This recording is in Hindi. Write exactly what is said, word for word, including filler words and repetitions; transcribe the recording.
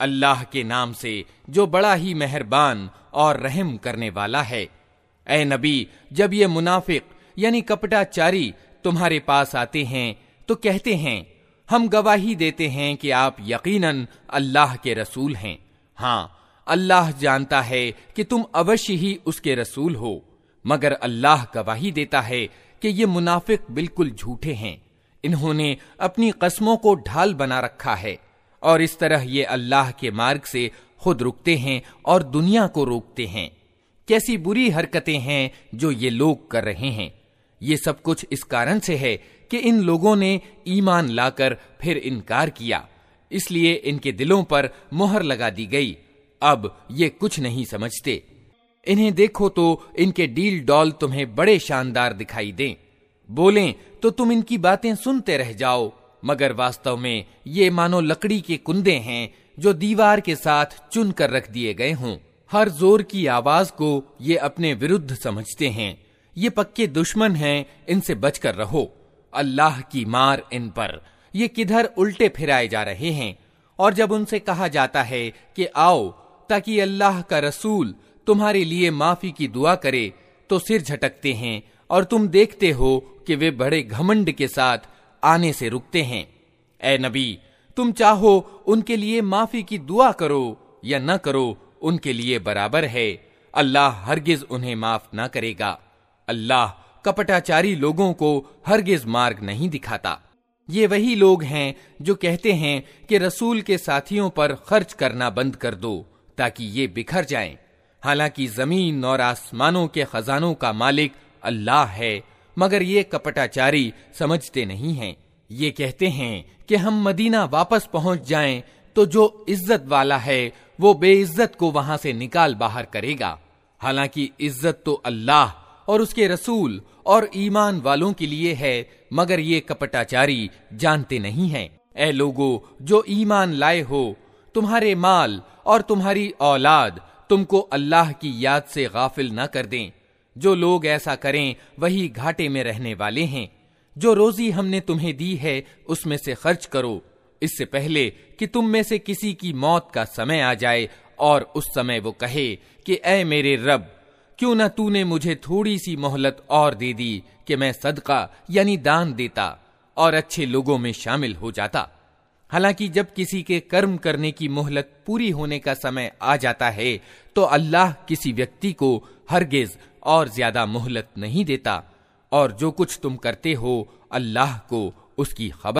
अल्लाह के नाम से जो बड़ा ही मेहरबान और रहम करने वाला है। ऐ नबी, जब ये मुनाफिक यानी कपटाचारी तुम्हारे पास आते हैं तो कहते हैं, हम गवाही देते हैं कि आप यकीनन अल्लाह के रसूल हैं। हाँ, अल्लाह जानता है कि तुम अवश्य ही उसके रसूल हो, मगर अल्लाह गवाही देता है कि ये मुनाफिक बिल्कुल झूठे हैं। इन्होंने अपनी कस्मों को ढाल बना रखा है और इस तरह ये अल्लाह के मार्ग से खुद रुकते हैं और दुनिया को रोकते हैं। कैसी बुरी हरकतें हैं जो ये लोग कर रहे हैं। ये सब कुछ इस कारण से है कि इन लोगों ने ईमान लाकर फिर इनकार किया, इसलिए इनके दिलों पर मुहर लगा दी गई। अब ये कुछ नहीं समझते। इन्हें देखो तो इनके डील डॉल तुम्हें बड़े शानदार दिखाई दें, बोलें तो तुम इनकी बातें सुनते रह जाओ, मगर वास्तव में ये मानो लकड़ी के कुंदे हैं जो दीवार के साथ चुन कर रख दिए गए हों। हर जोर की आवाज को ये अपने विरुद्ध समझते हैं। ये पक्के दुश्मन हैं, इनसे बचकर रहो। अल्लाह की मार इन पर, ये किधर उल्टे फिराए जा रहे हैं। और जब उनसे कहा जाता है कि आओ ताकि अल्लाह का रसूल तुम्हारे लिए माफी की दुआ करे, तो सिर झटकते हैं और तुम देखते हो कि वे बड़े घमंड के साथ आने से रुकते हैं। ऐ नबी, तुम चाहो उनके लिए माफी की दुआ करो या न करो, उनके लिए बराबर है। अल्लाह हरगिज उन्हें माफ ना करेगा। अल्लाह कपटाचारी लोगों को हरगिज मार्ग नहीं दिखाता। ये वही लोग हैं जो कहते हैं कि रसूल के साथियों पर खर्च करना बंद कर दो ताकि ये बिखर जाएं। हालांकि जमीन और आसमानों के खजानों का मालिक अल्लाह है, मगर ये कपटाचारी समझते नहीं हैं। ये कहते हैं कि हम मदीना वापस पहुंच जाएं तो जो इज्जत वाला है वो बेइज्जत को वहां से निकाल बाहर करेगा। हालांकि इज्जत तो अल्लाह और उसके रसूल और ईमान वालों के लिए है, मगर ये कपटाचारी जानते नहीं हैं। ऐ लोगो जो ईमान लाए हो, तुम्हारे माल और तुम्हारी औलाद तुमको अल्लाह की याद से गाफिल न कर दें। जो लोग ऐसा करें वही घाटे में रहने वाले हैं। जो रोजी हमने तुम्हें दी है उसमें से खर्च करो, इससे पहले कि तुम में से किसी की मौत का समय आ जाए और उस समय वो कहे कि ऐ मेरे रब, क्यों न तूने मुझे थोड़ी सी मोहलत और दे दी कि मैं सदका यानी दान देता और अच्छे लोगों में शामिल हो जाता। हालांकि जब किसी के कर्म करने की मोहलत पूरी होने का समय आ जाता है तो अल्लाह किसी व्यक्ति को हरगिज और ज्यादा मोहलत नहीं देता, और जो कुछ तुम करते हो अल्लाह को उसकी खबर